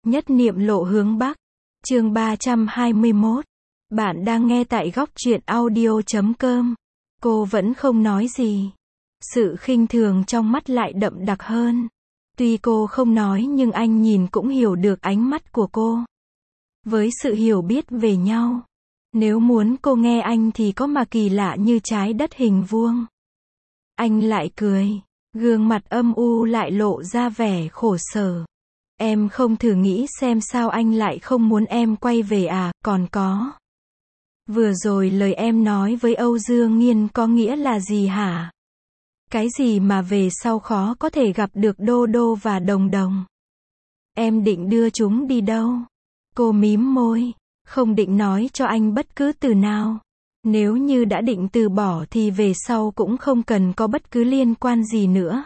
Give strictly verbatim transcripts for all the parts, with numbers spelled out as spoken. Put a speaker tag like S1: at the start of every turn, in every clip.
S1: Nhất niệm lộ hướng Bắc. Chương ba trăm hai mươi mốt. Bạn đang nghe tại góc truyện audio chấm com. Cô vẫn không nói gì. Sự khinh thường trong mắt lại đậm đặc hơn. Tuy cô không nói nhưng anh nhìn cũng hiểu được ánh mắt của cô. Với sự hiểu biết về nhau, nếu muốn cô nghe anh thì có mà kỳ lạ như trái đất hình vuông. Anh lại cười, gương mặt âm u lại lộ ra vẻ khổ sở. Em không thử nghĩ xem sao anh lại không muốn em quay về à, còn có. Vừa rồi lời em nói với Âu Dương Nghiên có nghĩa là gì hả? Cái gì mà về sau khó có thể gặp được Đô Đô và Đồng Đồng? Em định đưa chúng đi đâu? Cô mím môi, không định nói cho anh bất cứ từ nào. Nếu như đã định từ bỏ thì về sau cũng không cần có bất cứ liên quan gì nữa.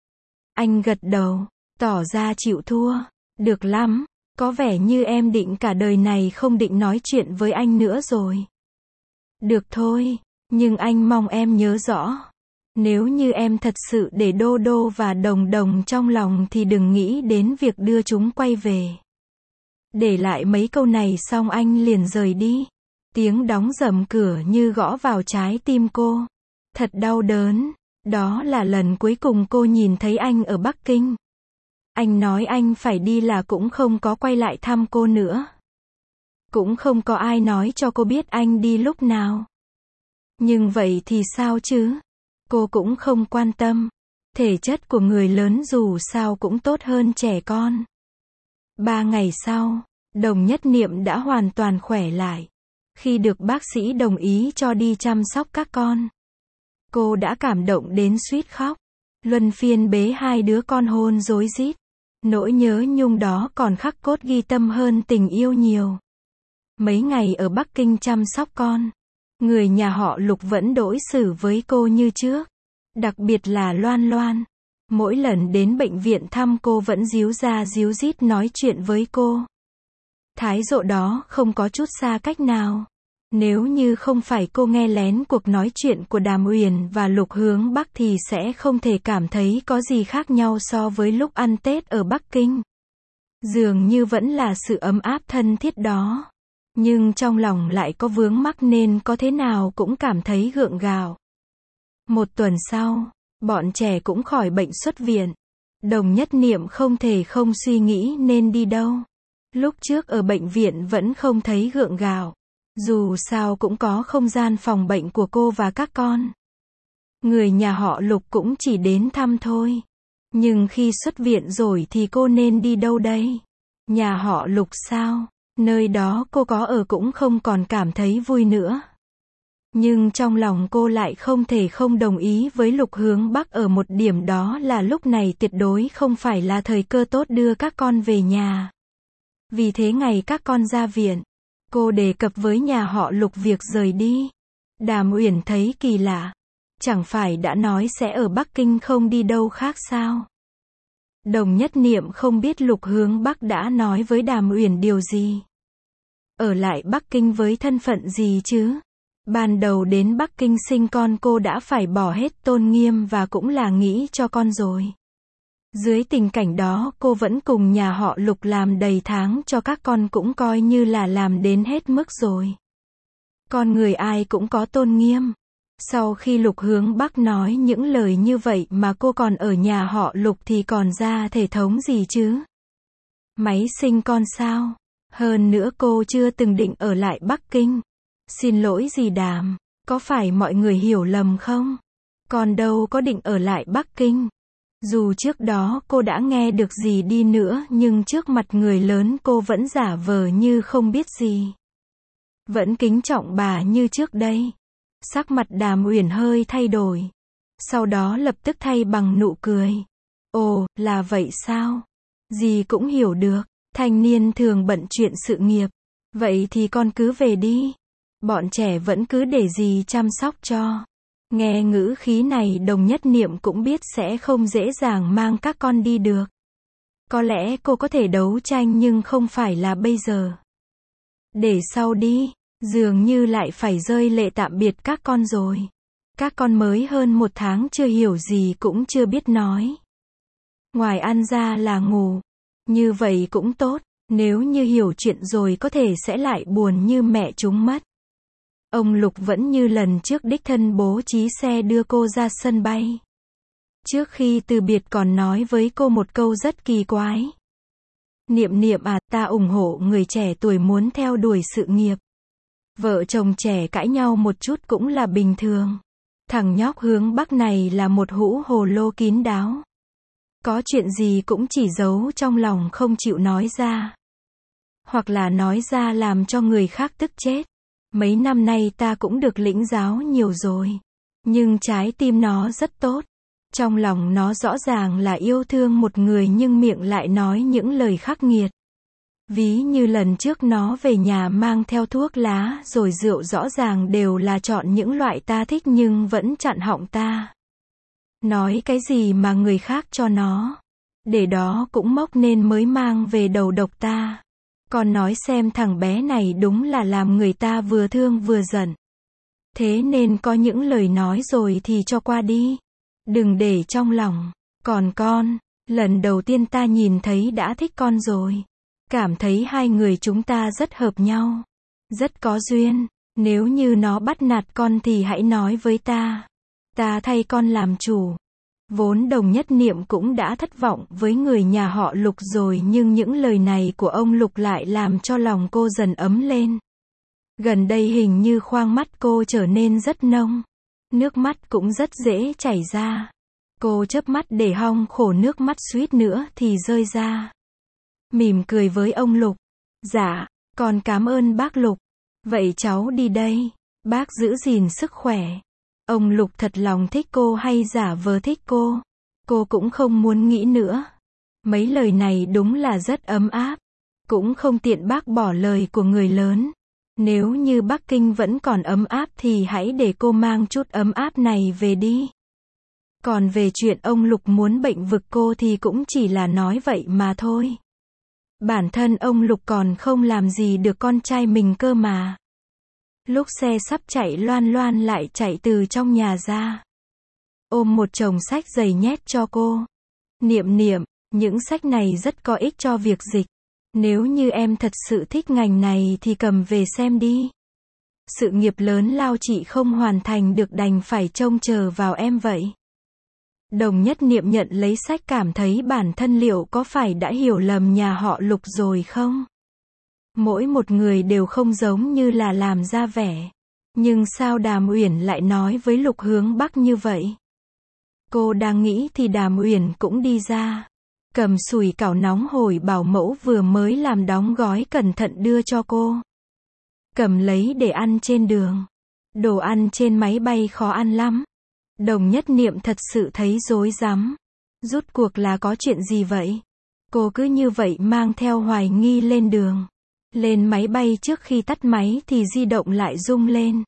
S1: Anh gật đầu, tỏ ra chịu thua. Được lắm, có vẻ như em định cả đời này không định nói chuyện với anh nữa rồi. Được thôi, nhưng anh mong em nhớ rõ. Nếu như em thật sự để Đô Đô và Đồng Đồng trong lòng thì đừng nghĩ đến việc đưa chúng quay về. Để lại mấy câu này xong anh liền rời đi. Tiếng đóng rầm cửa như gõ vào trái tim cô. Thật đau đớn. Đó là lần cuối cùng cô nhìn thấy anh ở Bắc Kinh. Anh nói anh phải đi là cũng không có quay lại thăm cô nữa. Cũng không có ai nói cho cô biết anh đi lúc nào. Nhưng vậy thì sao chứ? Cô cũng không quan tâm. Thể chất của người lớn dù sao cũng tốt hơn trẻ con. Ba ngày sau, Đồng Nhất Niệm đã hoàn toàn khỏe lại. Khi được bác sĩ đồng ý cho đi chăm sóc các con, cô đã cảm động đến suýt khóc. Luân phiên bế hai đứa con hôn rối rít. Nỗi nhớ nhung đó còn khắc cốt ghi tâm hơn tình yêu nhiều. Mấy ngày ở Bắc Kinh chăm sóc con, người nhà họ Lục vẫn đối xử với cô như trước. Đặc biệt là Loan Loan. Mỗi lần đến bệnh viện thăm cô vẫn díu ra díu dít nói chuyện với cô. Thái độ đó không có chút xa cách nào. Nếu như không phải cô nghe lén cuộc nói chuyện của Đàm Uyển và Lục Hướng Bắc thì sẽ không thể cảm thấy có gì khác nhau so với lúc ăn Tết ở Bắc Kinh. Dường như vẫn là sự ấm áp thân thiết đó. Nhưng trong lòng lại có vướng mắc nên có thế nào cũng cảm thấy gượng gạo. Một tuần sau, bọn trẻ cũng khỏi bệnh xuất viện. Đồng Nhất Niệm không thể không suy nghĩ nên đi đâu. Lúc trước ở bệnh viện vẫn không thấy gượng gạo. Dù sao cũng có không gian phòng bệnh của cô và các con. Người nhà họ Lục cũng chỉ đến thăm thôi. Nhưng khi xuất viện rồi thì cô nên đi đâu đây? Nhà họ Lục sao? Nơi đó cô có ở cũng không còn cảm thấy vui nữa. Nhưng trong lòng cô lại không thể không đồng ý với Lục Hướng Bắc ở một điểm, đó là lúc này tuyệt đối không phải là thời cơ tốt đưa các con về nhà. Vì thế ngày các con ra viện, cô đề cập với nhà họ Lục việc rời đi. Đàm Uyển thấy kỳ lạ. Chẳng phải đã nói sẽ ở Bắc Kinh không đi đâu khác sao? Đồng Nhất Niệm không biết Lục Hướng Bắc đã nói với Đàm Uyển điều gì. Ở lại Bắc Kinh với thân phận gì chứ? Ban đầu đến Bắc Kinh sinh con cô đã phải bỏ hết tôn nghiêm và cũng là nghĩ cho con rồi. Dưới tình cảnh đó cô vẫn cùng nhà họ Lục làm đầy tháng cho các con cũng coi như là làm đến hết mức rồi. Con người ai cũng có tôn nghiêm. Sau khi Lục Hướng Bắc nói những lời như vậy mà cô còn ở nhà họ Lục thì còn ra thể thống gì chứ? Máy sinh con sao? Hơn nữa cô chưa từng định ở lại Bắc Kinh. Xin lỗi dì Đàm, có phải mọi người hiểu lầm không? Con đâu có định ở lại Bắc Kinh. Dù trước đó cô đã nghe được gì đi nữa nhưng trước mặt người lớn cô vẫn giả vờ như không biết gì. Vẫn kính trọng bà như trước đây. Sắc mặt Đàm Uyển hơi thay đổi. Sau đó lập tức thay bằng nụ cười. Ồ, là vậy sao? Dì cũng hiểu được. Thanh niên thường bận chuyện sự nghiệp. Vậy thì con cứ về đi. Bọn trẻ vẫn cứ để dì chăm sóc cho. Nghe ngữ khí này Đồng Nhất Niệm cũng biết sẽ không dễ dàng mang các con đi được. Có lẽ cô có thể đấu tranh nhưng không phải là bây giờ. Để sau đi. Dường như lại phải rơi lệ tạm biệt các con rồi. Các con mới hơn một tháng chưa hiểu gì cũng chưa biết nói. Ngoài ăn ra là ngủ. Như vậy cũng tốt. Nếu như hiểu chuyện rồi có thể sẽ lại buồn như mẹ chúng mất. Ông Lục vẫn như lần trước đích thân bố trí xe đưa cô ra sân bay. Trước khi từ biệt còn nói với cô một câu rất kỳ quái. Niệm Niệm à, ta ủng hộ người trẻ tuổi muốn theo đuổi sự nghiệp. Vợ chồng trẻ cãi nhau một chút cũng là bình thường. Thằng nhóc hướng Bắc này là một hũ hồ lô kín đáo. Có chuyện gì cũng chỉ giấu trong lòng không chịu nói ra. Hoặc là nói ra làm cho người khác tức chết. Mấy năm nay ta cũng được lĩnh giáo nhiều rồi. Nhưng trái tim nó rất tốt. Trong lòng nó rõ ràng là yêu thương một người nhưng miệng lại nói những lời khắc nghiệt. Ví như lần trước nó về nhà mang theo thuốc lá rồi rượu rõ ràng đều là chọn những loại ta thích nhưng vẫn chặn họng ta. Nói cái gì mà người khác cho nó. Để đó cũng mốc nên mới mang về đầu độc ta. Còn nói xem thằng bé này đúng là làm người ta vừa thương vừa giận. Thế nên có những lời nói rồi thì cho qua đi. Đừng để trong lòng. Còn con, lần đầu tiên ta nhìn thấy đã thích con rồi. Cảm thấy hai người chúng ta rất hợp nhau. Rất có duyên. Nếu như nó bắt nạt con thì hãy nói với ta. Ta thay con làm chủ. Vốn Đồng Nhất Niệm cũng đã thất vọng với người nhà họ Lục rồi nhưng những lời này của ông Lục lại làm cho lòng cô dần ấm lên. Gần đây hình như khoang mắt cô trở nên rất nông. Nước mắt cũng rất dễ chảy ra. Cô chớp mắt để hong khổ nước mắt suýt nữa thì rơi ra. Mỉm cười với ông Lục. Dạ, con cảm ơn bác Lục. Vậy cháu đi đây. Bác giữ gìn sức khỏe. Ông Lục thật lòng thích cô hay giả vờ thích cô? Cô cũng không muốn nghĩ nữa. Mấy lời này đúng là rất ấm áp. Cũng không tiện bác bỏ lời của người lớn. Nếu như Bắc Kinh vẫn còn ấm áp thì hãy để cô mang chút ấm áp này về đi. Còn về chuyện ông Lục muốn bệnh vực cô thì cũng chỉ là nói vậy mà thôi. Bản thân ông Lục còn không làm gì được con trai mình cơ mà. Lúc xe sắp chạy loan loan lại chạy từ trong nhà ra. Ôm một chồng sách dày nhét cho cô. Niệm Niệm, những sách này rất có ích cho việc dịch. Nếu như em thật sự thích ngành này thì cầm về xem đi. Sự nghiệp lớn lao chị không hoàn thành được đành phải trông chờ vào em vậy. Đồng Nhất Niệm nhận lấy sách cảm thấy bản thân liệu có phải đã hiểu lầm nhà họ Lục rồi không? Mỗi một người đều không giống như là làm ra vẻ. Nhưng sao Đàm Uyển lại nói với Lục hướng Bắc như vậy? Cô đang nghĩ thì Đàm Uyển cũng đi ra. Cầm sủi cảo nóng hổi bảo mẫu vừa mới làm đóng gói cẩn thận đưa cho cô. Cầm lấy để ăn trên đường. Đồ ăn trên máy bay khó ăn lắm. Đồng Nhất Niệm thật sự thấy rối rắm. Rút cuộc là có chuyện gì vậy? Cô cứ như vậy mang theo hoài nghi lên đường. Lên máy bay trước khi tắt máy thì di động lại rung lên.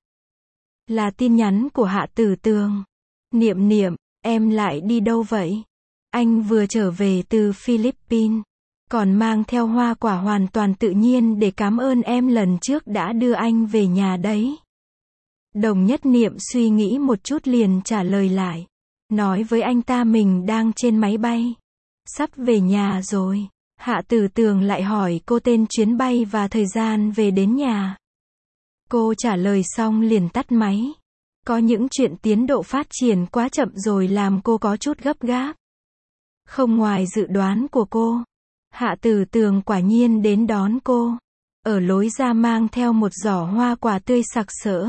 S1: Là tin nhắn của Hạ Tử Tường. Niệm Niệm, em lại đi đâu vậy? Anh vừa trở về từ Philippines. Còn mang theo hoa quả hoàn toàn tự nhiên để cảm ơn em lần trước đã đưa anh về nhà đấy. Đồng Nhất Niệm suy nghĩ một chút liền trả lời lại. Nói với anh ta mình đang trên máy bay. Sắp về nhà rồi. Hạ Tử Tường lại hỏi cô tên chuyến bay và thời gian về đến nhà. Cô trả lời xong liền tắt máy. Có những chuyện tiến độ phát triển quá chậm rồi làm cô có chút gấp gáp. Không ngoài dự đoán của cô. Hạ Tử Tường quả nhiên đến đón cô. Ở lối ra mang theo một giỏ hoa quả tươi sặc sỡ.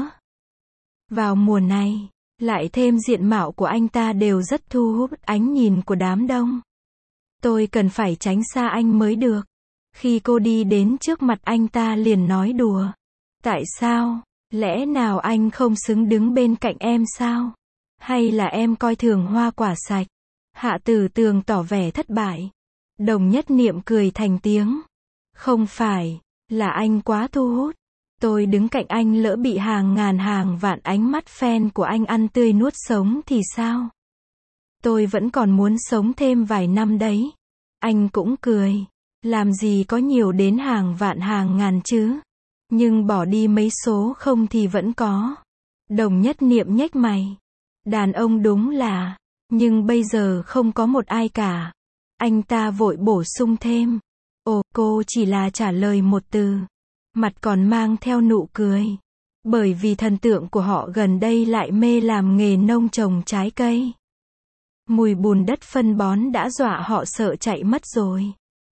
S1: Vào mùa này, lại thêm diện mạo của anh ta đều rất thu hút ánh nhìn của đám đông. Tôi cần phải tránh xa anh mới được. Khi cô đi đến trước mặt anh ta liền nói đùa. Tại sao? Lẽ nào anh không xứng đứng bên cạnh em sao? Hay là em coi thường hoa quả sạch? Hạ Tử Tường tỏ vẻ thất bại. Đồng Nhất Niệm cười thành tiếng. Không phải, là anh quá thu hút. Tôi đứng cạnh anh lỡ bị hàng ngàn hàng vạn ánh mắt fan của anh ăn tươi nuốt sống thì sao? Tôi vẫn còn muốn sống thêm vài năm đấy. Anh cũng cười. Làm gì có nhiều đến hàng vạn hàng ngàn chứ? Nhưng bỏ đi mấy số không thì vẫn có. Đồng Nhất Niệm nhếch mày. Đàn ông đúng là, nhưng bây giờ không có một ai cả. Anh ta vội bổ sung thêm. Ồ, cô chỉ là trả lời một từ. Mặt còn mang theo nụ cười. Bởi vì thần tượng của họ gần đây lại mê làm nghề nông trồng trái cây. Mùi bùn đất phân bón đã dọa họ sợ chạy mất rồi.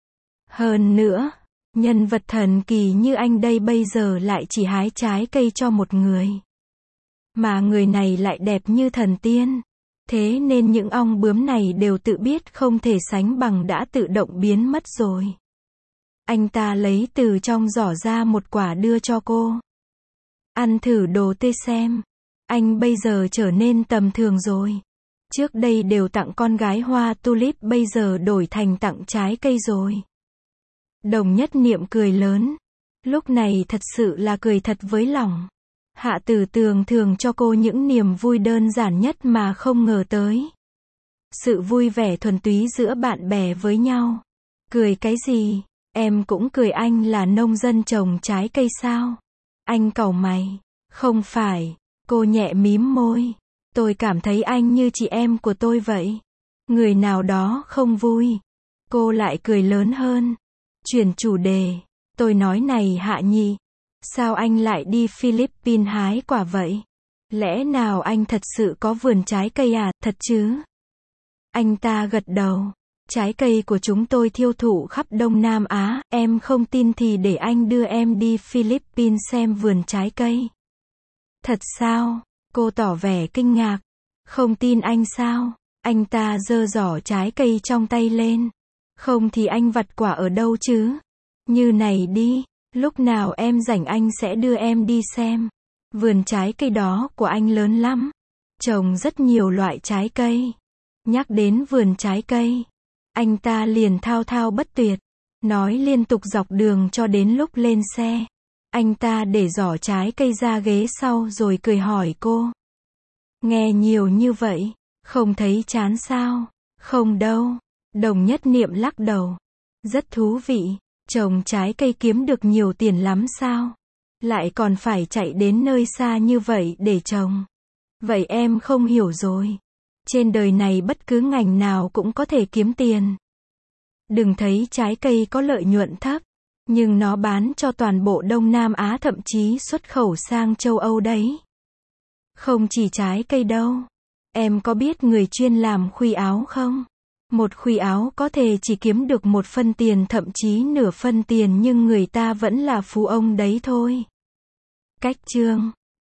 S1: Hơn nữa, nhân vật thần kỳ như anh đây bây giờ lại chỉ hái trái cây cho một người. Mà người này lại đẹp như thần tiên. Thế nên những ong bướm này đều tự biết không thể sánh bằng đã tự động biến mất rồi. Anh ta lấy từ trong giỏ ra một quả đưa cho cô. Ăn thử đồ tê xem. Anh bây giờ trở nên tầm thường rồi. Trước đây đều tặng con gái hoa tulip, bây giờ đổi thành tặng trái cây rồi. Đồng Nhất Niệm cười lớn. Lúc này thật sự là cười thật với lòng. Hạ Tử Tường thường cho cô những niềm vui đơn giản nhất mà không ngờ tới. Sự vui vẻ thuần túy giữa bạn bè với nhau. Cười cái gì? Em cũng cười, anh là nông dân trồng trái cây sao? Anh cau mày. Không phải. Cô nhẹ mím môi. Tôi cảm thấy anh như chị em của tôi vậy. Người nào đó không vui. Cô lại cười lớn hơn. Chuyển chủ đề. Tôi nói này Hạ Nhi. Sao anh lại đi Philippines hái quả vậy? Lẽ nào anh thật sự có vườn trái cây à, thật chứ? Anh ta gật đầu. Trái cây của chúng tôi tiêu thụ khắp Đông Nam Á, em không tin thì để anh đưa em đi Philippines xem vườn trái cây. Thật sao? Cô tỏ vẻ kinh ngạc. Không tin anh sao? Anh ta giơ giỏ trái cây trong tay lên. Không thì anh vặt quả ở đâu chứ? Như này đi, lúc nào em rảnh anh sẽ đưa em đi xem. Vườn trái cây đó của anh lớn lắm. Trồng rất nhiều loại trái cây. Nhắc đến vườn trái cây, anh ta liền thao thao bất tuyệt. Nói liên tục dọc đường cho đến lúc lên xe. Anh ta để giỏ trái cây ra ghế sau rồi cười hỏi cô. Nghe nhiều như vậy, không thấy chán sao? Không đâu. Đồng Nhất Niệm lắc đầu. Rất thú vị. Trồng trái cây kiếm được nhiều tiền lắm sao? Lại còn phải chạy đến nơi xa như vậy để trồng. Vậy em không hiểu rồi. Trên đời này bất cứ ngành nào cũng có thể kiếm tiền. Đừng thấy trái cây có lợi nhuận thấp, nhưng nó bán cho toàn bộ Đông Nam Á, thậm chí xuất khẩu sang châu Âu đấy. Không chỉ trái cây đâu. Em có biết người chuyên làm khuy áo không? Một khuy áo có thể chỉ kiếm được một phân tiền, thậm chí nửa phân tiền, nhưng người ta vẫn là phú ông đấy thôi. Cách chương